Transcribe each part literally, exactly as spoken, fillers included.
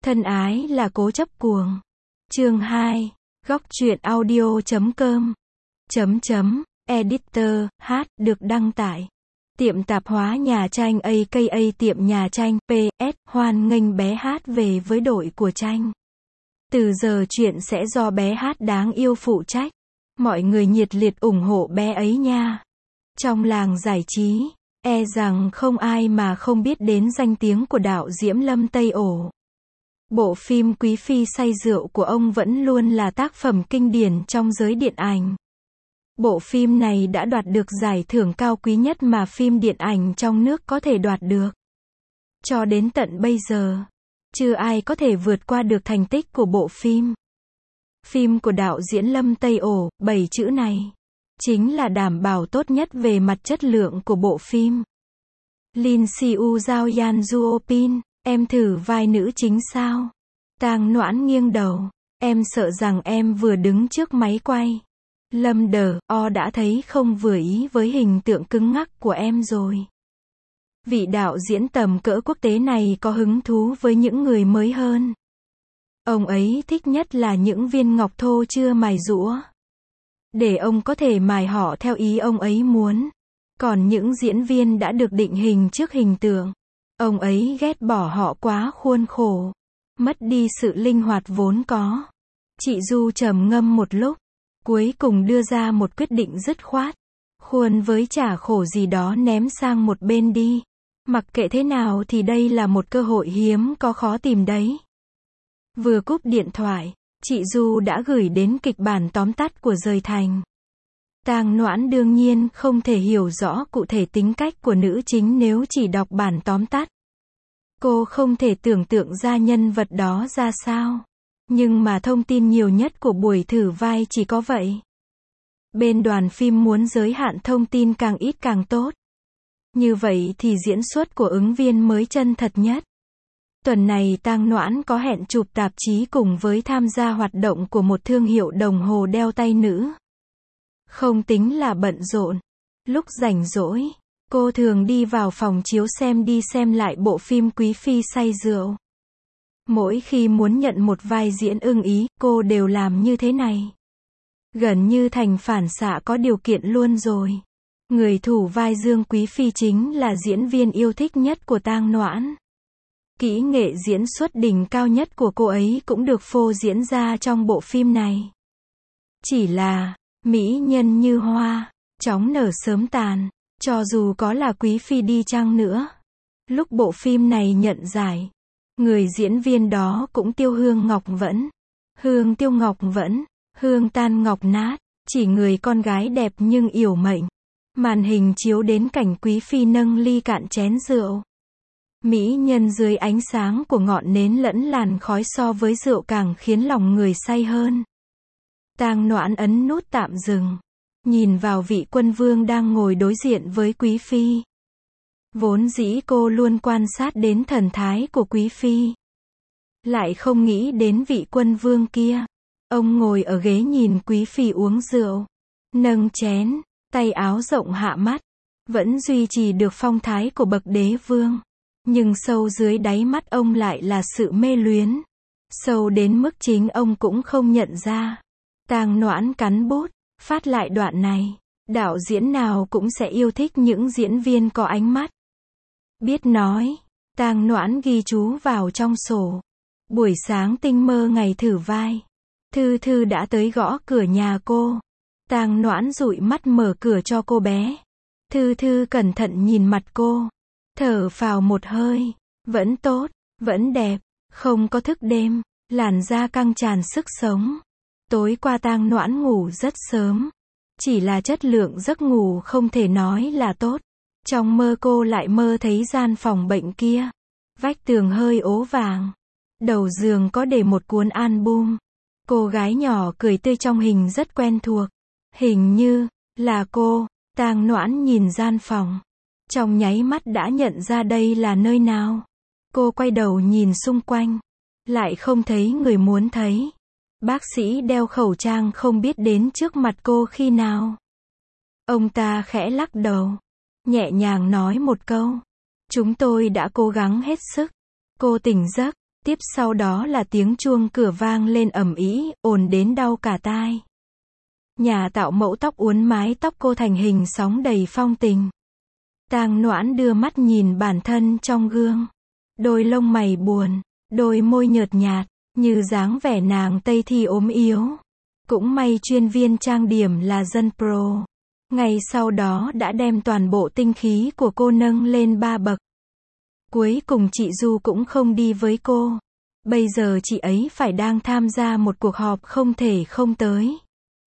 Thân ái là cố chấp cuồng. Chương hai. Góc truyện audio chấm com. Chấm chấm. Editor, hát, được đăng tại tiệm tạp hóa nhà tranh a ca a tiệm nhà tranh, pê ét, hoan nghênh bé hát về với đội của tranh. Từ giờ chuyện sẽ do bé hát đáng yêu phụ trách. Mọi người nhiệt liệt ủng hộ bé ấy nha. Trong làng giải trí, e rằng không ai mà không biết đến danh tiếng của đạo diễn Lâm Tây Ổ. Bộ phim Quý Phi say rượu của ông vẫn luôn là tác phẩm kinh điển trong giới điện ảnh. Bộ phim này đã đoạt được giải thưởng cao quý nhất mà phim điện ảnh trong nước có thể đoạt được. Cho đến tận bây giờ, chưa ai có thể vượt qua được thành tích của bộ phim. Phim của đạo diễn Lâm Tây Ổ, bảy chữ này, chính là đảm bảo tốt nhất về mặt chất lượng của bộ phim. Lin Siu Giao Yan Duopin, em thử vai nữ chính sao? Tang Noãn nghiêng đầu, em sợ rằng em vừa đứng trước máy quay. Lâm Đờ, o đã thấy không vừa ý với hình tượng cứng ngắc của em rồi. Vị đạo diễn tầm cỡ quốc tế này có hứng thú với những người mới hơn. Ông ấy thích nhất là những viên ngọc thô chưa mài rũa. Để ông có thể mài họ theo ý ông ấy muốn. Còn những diễn viên đã được định hình trước hình tượng, ông ấy ghét bỏ họ quá khuôn khổ, mất đi sự linh hoạt vốn có. Chị Du trầm ngâm một lúc, cuối cùng đưa ra một quyết định dứt khoát. Khuôn với chả khổ gì đó ném sang một bên đi. Mặc kệ thế nào thì đây là một cơ hội hiếm có khó tìm đấy. Vừa cúp điện thoại, chị Du đã gửi đến kịch bản tóm tắt của Dời Thành. Tang Noãn đương nhiên không thể hiểu rõ cụ thể tính cách của nữ chính nếu chỉ đọc bản tóm tắt. Cô không thể tưởng tượng ra nhân vật đó ra sao. Nhưng mà thông tin nhiều nhất của buổi thử vai chỉ có vậy. Bên đoàn phim muốn giới hạn thông tin càng ít càng tốt. Như vậy thì diễn xuất của ứng viên mới chân thật nhất. Tuần này Tang Noãn có hẹn chụp tạp chí cùng với tham gia hoạt động của một thương hiệu đồng hồ đeo tay nữ. Không tính là bận rộn. Lúc rảnh rỗi, cô thường đi vào phòng chiếu xem đi xem lại bộ phim Quý Phi say rượu. Mỗi khi muốn nhận một vai diễn ưng ý, cô đều làm như thế này. Gần như thành phản xạ có điều kiện luôn rồi. Người thủ vai Dương Quý Phi chính là diễn viên yêu thích nhất của Tang Noãn. Kỹ nghệ diễn xuất đỉnh cao nhất của cô ấy cũng được phô diễn ra trong bộ phim này. Chỉ là, mỹ nhân như hoa, chóng nở sớm tàn, cho dù có là Quý Phi đi chăng nữa. Lúc bộ phim này nhận giải, người diễn viên đó cũng tiêu hương ngọc vẫn. Hương tiêu ngọc vẫn, hương tan ngọc nát, chỉ người con gái đẹp nhưng yểu mệnh. Màn hình chiếu đến cảnh Quý Phi nâng ly cạn chén rượu. Mỹ nhân dưới ánh sáng của ngọn nến lẫn làn khói so với rượu càng khiến lòng người say hơn. Tang Noãn ấn nút tạm dừng, nhìn vào vị quân vương đang ngồi đối diện với Quý Phi. Vốn dĩ cô luôn quan sát đến thần thái của Quý Phi, lại không nghĩ đến vị quân vương kia. Ông ngồi ở ghế nhìn Quý Phi uống rượu, nâng chén, tay áo rộng hạ mắt, vẫn duy trì được phong thái của bậc đế vương. Nhưng sâu dưới đáy mắt ông lại là sự mê luyến. Sâu đến mức chính ông cũng không nhận ra. Tang Noãn cắn bút, phát lại đoạn này. Đạo diễn nào cũng sẽ yêu thích những diễn viên có ánh mắt biết nói. Tang Noãn ghi chú vào trong sổ. Buổi sáng tinh mơ ngày thử vai, Thư Thư đã tới gõ cửa nhà cô. Tang Noãn dụi mắt mở cửa cho cô bé. Thư Thư cẩn thận nhìn mặt cô, thở phào một hơi. Vẫn tốt, vẫn đẹp, không có thức đêm, làn da căng tràn sức sống. Tối qua Tang Noãn ngủ rất sớm, chỉ là chất lượng giấc ngủ không thể nói là tốt. Trong mơ cô lại mơ thấy gian phòng bệnh kia, vách tường hơi ố vàng, đầu giường có để một cuốn album. Cô gái nhỏ cười tươi trong hình rất quen thuộc, hình như là cô. Tang Noãn nhìn gian phòng, trong nháy mắt đã nhận ra đây là nơi nào. Cô quay đầu nhìn xung quanh, lại không thấy người muốn thấy. Bác sĩ đeo khẩu trang không biết đến trước mặt cô khi nào. Ông ta khẽ lắc đầu, nhẹ nhàng nói một câu. Chúng tôi đã cố gắng hết sức. Cô tỉnh giấc, Tiếp sau đó là tiếng chuông cửa vang lên ầm ĩ, ồn đến đau cả tai. Nhà tạo mẫu tóc uốn mái tóc cô thành hình sóng đầy phong tình. Tang Noãn đưa mắt nhìn bản thân trong gương. Đôi lông mày buồn, đôi môi nhợt nhạt, như dáng vẻ nàng Tây Thi ốm yếu. Cũng may chuyên viên trang điểm là dân pro. Ngày sau đó đã đem toàn bộ tinh khí của cô nâng lên ba bậc. Cuối cùng chị Du cũng không đi với cô. Bây giờ chị ấy phải đang tham gia một cuộc họp không thể không tới.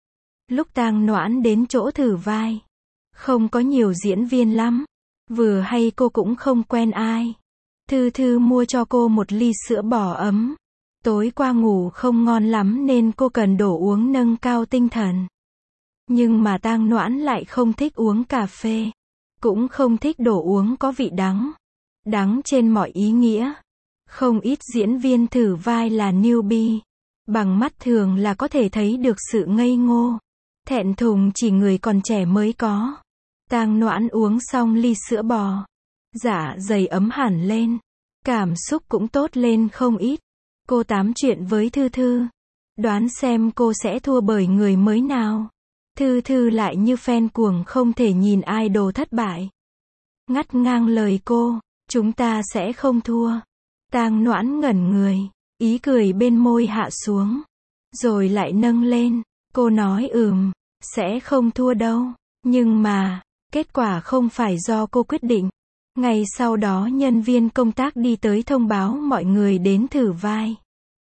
Lúc Tang Noãn đến chỗ thử vai, không có nhiều diễn viên lắm. Vừa hay cô cũng không quen ai. Thư Thư mua cho cô một ly sữa bò ấm. Tối qua ngủ không ngon lắm nên cô cần đồ uống nâng cao tinh thần. Nhưng mà Tang Noãn lại không thích uống cà phê. Cũng không thích đồ uống có vị đắng. Đắng trên mọi ý nghĩa. Không ít diễn viên thử vai là newbie. Bằng mắt thường là có thể thấy được sự ngây ngô. Thẹn thùng chỉ người còn trẻ mới có. Tang Noãn uống xong ly sữa bò. Dạ dày ấm hẳn lên. Cảm xúc cũng tốt lên không ít. Cô tám chuyện với Thư Thư. Đoán xem cô sẽ thua bởi người mới nào. Thư Thư lại như fan cuồng không thể nhìn idol thất bại. Ngắt ngang lời cô. Chúng ta sẽ không thua. Tang Noãn ngẩn người. Ý cười bên môi hạ xuống. Rồi lại nâng lên. Cô nói ừm. Sẽ không thua đâu. Nhưng mà, kết quả không phải do cô quyết định. Ngày sau đó nhân viên công tác đi tới thông báo mọi người đến thử vai.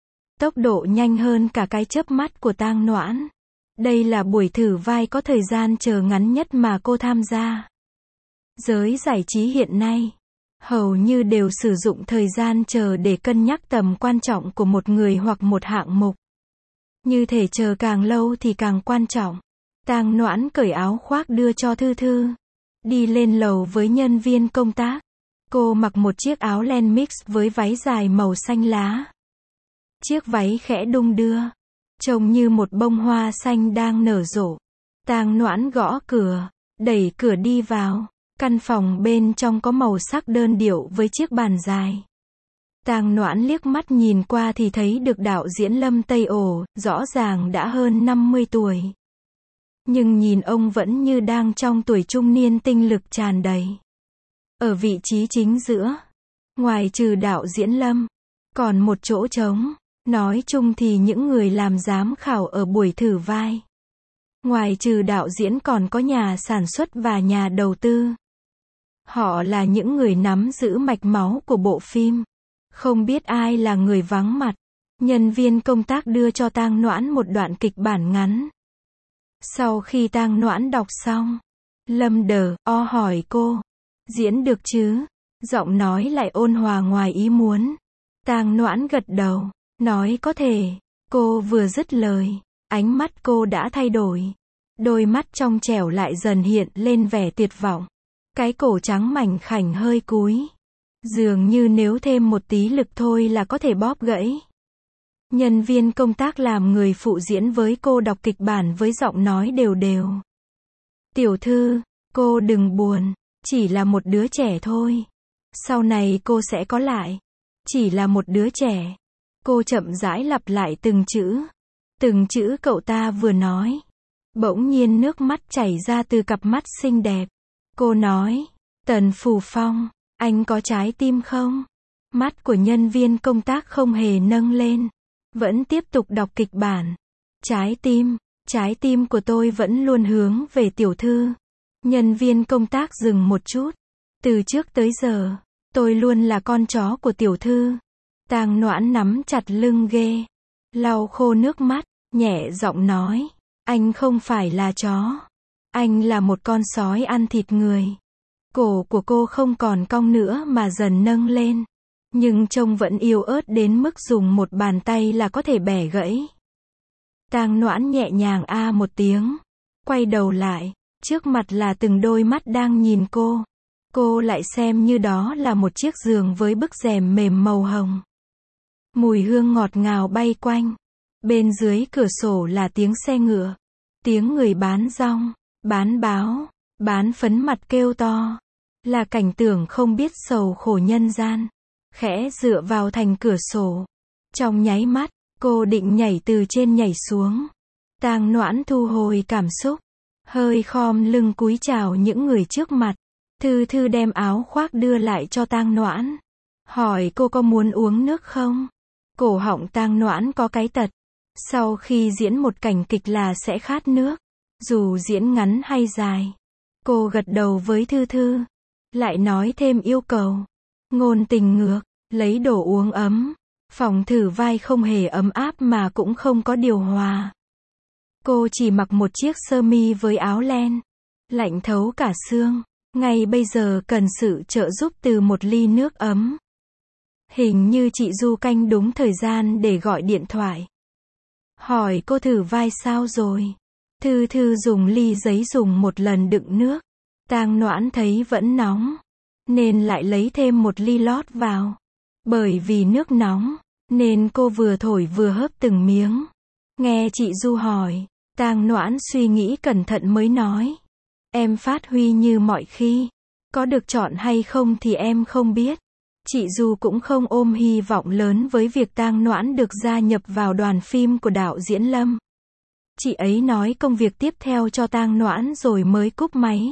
Tốc độ nhanh hơn cả cái chớp mắt của Tang Noãn. Đây là buổi thử vai có thời gian chờ ngắn nhất mà cô tham gia. Giới giải trí hiện nay, hầu như đều sử dụng thời gian chờ để cân nhắc tầm quan trọng của một người hoặc một hạng mục. Như thể chờ càng lâu thì càng quan trọng. Tang Noãn cởi áo khoác đưa cho Thư Thư. Đi lên lầu với nhân viên công tác. Cô mặc một chiếc áo len mix với váy dài màu xanh lá. Chiếc váy khẽ đung đưa. Trông như một bông hoa xanh đang nở rộ. Tang Noãn gõ cửa. Đẩy cửa đi vào. Căn phòng bên trong có màu sắc đơn điệu với chiếc bàn dài. Tang Noãn liếc mắt nhìn qua thì thấy được đạo diễn Lâm Tây Ổ, rõ ràng đã hơn năm mươi tuổi. Nhưng nhìn ông vẫn như đang trong tuổi trung niên tinh lực tràn đầy. Ở vị trí chính giữa, ngoài trừ đạo diễn Lâm, còn một chỗ trống. Nói chung thì những người làm giám khảo ở buổi thử vai. Ngoài trừ đạo diễn còn có nhà sản xuất và nhà đầu tư. Họ là những người nắm giữ mạch máu của bộ phim. Không biết ai là người vắng mặt. Nhân viên công tác đưa cho Tang Noãn một đoạn kịch bản ngắn. Sau khi Tang Noãn đọc xong, Lâm đờ o hỏi cô, diễn được chứ? Giọng nói lại ôn hòa ngoài ý muốn. Tang Noãn gật đầu, nói có thể. Cô vừa dứt lời, ánh mắt cô đã thay đổi. Đôi mắt trong trẻo lại dần hiện lên vẻ tuyệt vọng. Cái cổ trắng mảnh khảnh hơi cúi. Dường như nếu thêm một tí lực thôi là có thể bóp gãy. Nhân viên công tác làm người phụ diễn với cô đọc kịch bản với giọng nói đều đều. Tiểu Thư, cô đừng buồn, chỉ là một đứa trẻ thôi. Sau này cô sẽ có lại. Chỉ là một đứa trẻ. Cô chậm rãi lặp lại từng chữ. Từng chữ cậu ta vừa nói. Bỗng nhiên nước mắt chảy ra từ cặp mắt xinh đẹp. Cô nói, Tần Phù Phong, anh có trái tim không? Mắt của nhân viên công tác không hề nâng lên. Vẫn tiếp tục đọc kịch bản. Trái tim, trái tim của tôi vẫn luôn hướng về Tiểu Thư. Nhân viên công tác dừng một chút. Từ trước tới giờ, tôi luôn là con chó của Tiểu Thư. Tang Noãn nắm chặt lưng ghê. Lau khô nước mắt, nhẹ giọng nói. Anh không phải là chó. Anh là một con sói ăn thịt người. Cổ của cô không còn cong nữa mà dần nâng lên. Nhưng trông vẫn yếu ớt đến mức dùng một bàn tay là có thể bẻ gãy. Tang Noãn nhẹ nhàng a một tiếng. Quay đầu lại. Trước mặt là từng đôi mắt đang nhìn cô. Cô lại xem như đó là một chiếc giường với bức rèm mềm màu hồng. Mùi hương ngọt ngào bay quanh. Bên dưới cửa sổ là tiếng xe ngựa. Tiếng người bán rong, bán báo, bán phấn mặt kêu to. Là cảnh tượng không biết sầu khổ nhân gian. Khẽ dựa vào thành cửa sổ. Trong nháy mắt, cô định nhảy từ trên nhảy xuống. Tang Noãn thu hồi cảm xúc, hơi khom lưng cúi chào những người trước mặt. Thư Thư đem áo khoác đưa lại cho Tang Noãn, hỏi cô có muốn uống nước không? Cổ họng Tang Noãn có cái tật, sau khi diễn một cảnh kịch là sẽ khát nước, dù diễn ngắn hay dài. Cô gật đầu với Thư Thư, lại nói thêm yêu cầu. Ngôn Tình ngược, lấy đồ uống ấm. Phòng thử vai không hề ấm áp mà cũng không có điều hòa. Cô chỉ mặc một chiếc sơ mi với áo len, lạnh thấu cả xương. Ngay bây giờ cần sự trợ giúp từ một ly nước ấm. Hình như chị Du canh đúng thời gian để gọi điện thoại. Hỏi cô thử vai sao rồi? Thư Thư dùng ly giấy dùng một lần đựng nước. Tang Noãn thấy vẫn nóng, nên lại lấy thêm một ly lót vào. Bởi vì nước nóng, nên cô vừa thổi vừa hớp từng miếng. Nghe chị Du hỏi, Tang Noãn suy nghĩ cẩn thận mới nói. Em phát huy như mọi khi. Có được chọn hay không thì em không biết. Chị Du cũng không ôm hy vọng lớn với việc Tang Noãn được gia nhập vào đoàn phim của đạo diễn Lâm. Chị ấy nói công việc tiếp theo cho Tang Noãn rồi mới cúp máy.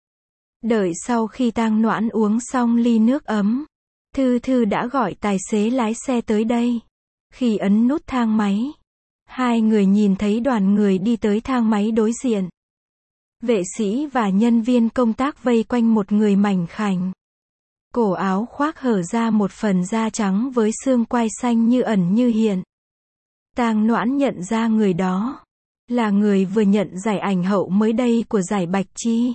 Đợi sau khi Tang Noãn uống xong ly nước ấm, Thư Thư đã gọi tài xế lái xe tới đây. Khi ấn nút thang máy, hai người nhìn thấy đoàn người đi tới thang máy đối diện. Vệ sĩ và nhân viên công tác vây quanh một người mảnh khảnh. Cổ áo khoác hở ra một phần da trắng với xương quai xanh như ẩn như hiện. Tang Noãn nhận ra người đó là người vừa nhận giải ảnh hậu mới đây của giải Bạch Chi.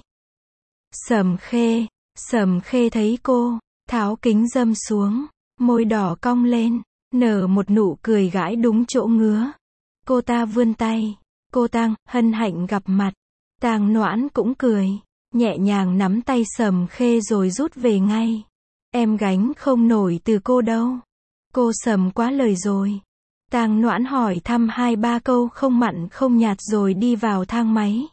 Sầm Khê. Sầm Khê thấy cô, tháo kính râm xuống, môi đỏ cong lên, nở một nụ cười gãi đúng chỗ ngứa. Cô ta vươn tay. Cô Tang, hân hạnh gặp mặt. Tang Noãn cũng cười, nhẹ nhàng nắm tay Sầm Khê rồi rút về ngay. Em gánh không nổi từ cô đâu. Cô Sầm quá lời rồi. Tang Noãn hỏi thăm hai ba câu không mặn không nhạt rồi đi vào thang máy.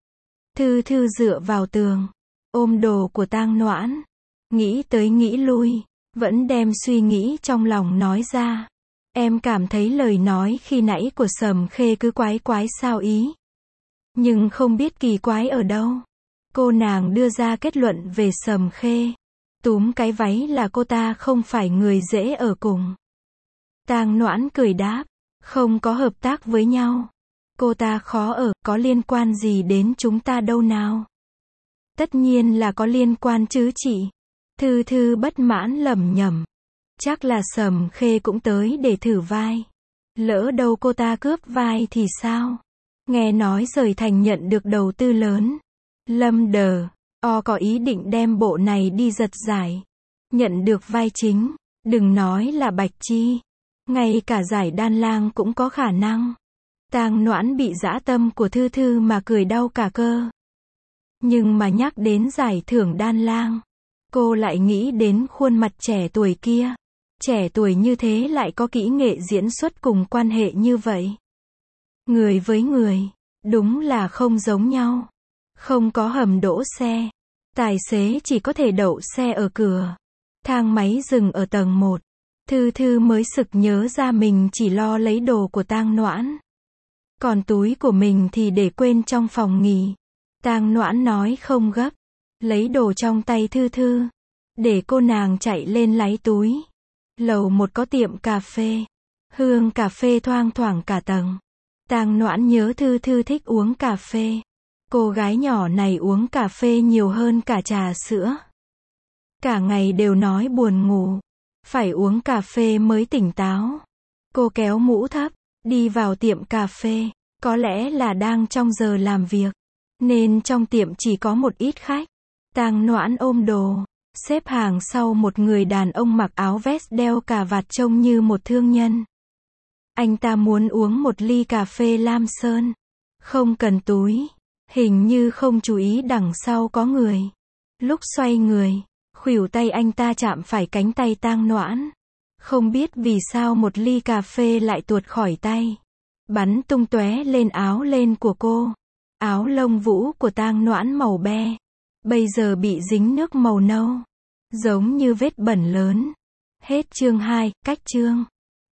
Thư Thư dựa vào tường, ôm đồ của Tang Noãn. Nghĩ tới nghĩ lui, vẫn đem suy nghĩ trong lòng nói ra. Em cảm thấy lời nói khi nãy của Sầm Khê cứ quái quái sao ý. Nhưng không biết kỳ quái ở đâu. Cô nàng đưa ra kết luận về Sầm Khê. Túm cái váy là cô ta không phải người dễ ở cùng. Tang Noãn cười đáp, không có hợp tác với nhau. Cô ta khó ở, có liên quan gì đến chúng ta đâu nào? Tất nhiên là có liên quan chứ chị. Thư Thư bất mãn lẩm nhẩm. Chắc là Sầm Khê cũng tới để thử vai. Lỡ đâu cô ta cướp vai thì sao? Nghe nói Dời Thành nhận được đầu tư lớn. Lâm Đờ, o có ý định đem bộ này đi giật giải. Nhận được vai chính, đừng nói là Bạch Chi. Ngay cả giải Đan Lang cũng có khả năng. Tang Noãn bị dã tâm của Thư Thư mà cười đau cả cơ. Nhưng mà nhắc đến giải thưởng Đan Lang, cô lại nghĩ đến khuôn mặt trẻ tuổi kia. Trẻ tuổi như thế lại có kỹ nghệ diễn xuất cùng quan hệ như vậy. Người với người, đúng là không giống nhau. Không có hầm đỗ xe. Tài xế chỉ có thể đậu xe ở cửa. Thang máy dừng ở tầng một. Thư Thư mới sực nhớ ra mình chỉ lo lấy đồ của Tang Noãn. Còn túi của mình thì để quên trong phòng nghỉ. Tang Noãn nói không gấp. Lấy đồ trong tay Thư Thư. Để cô nàng chạy lên lấy túi. Lầu một có tiệm cà phê. Hương cà phê thoang thoảng cả tầng. Tang Noãn nhớ Thư Thư thích uống cà phê. Cô gái nhỏ này uống cà phê nhiều hơn cả trà sữa. Cả ngày đều nói buồn ngủ. Phải uống cà phê mới tỉnh táo. Cô kéo mũ thấp, đi vào tiệm cà phê. Có lẽ là đang trong giờ làm việc, nên trong tiệm chỉ có một ít khách. Tang Noãn ôm đồ, xếp hàng sau một người đàn ông mặc áo vest đeo cà vạt trông như một thương nhân. Anh ta muốn uống một ly cà phê Lam Sơn. Không cần túi. Hình như không chú ý đằng sau có người. Lúc xoay người, khuỷu tay anh ta chạm phải cánh tay Tang Noãn. Không biết vì sao một ly cà phê lại tuột khỏi tay, bắn tung tóe lên áo len của cô. Áo lông vũ của Tang Noãn màu be, bây giờ bị dính nước màu nâu, giống như vết bẩn lớn. Hết chương hai, cách chương.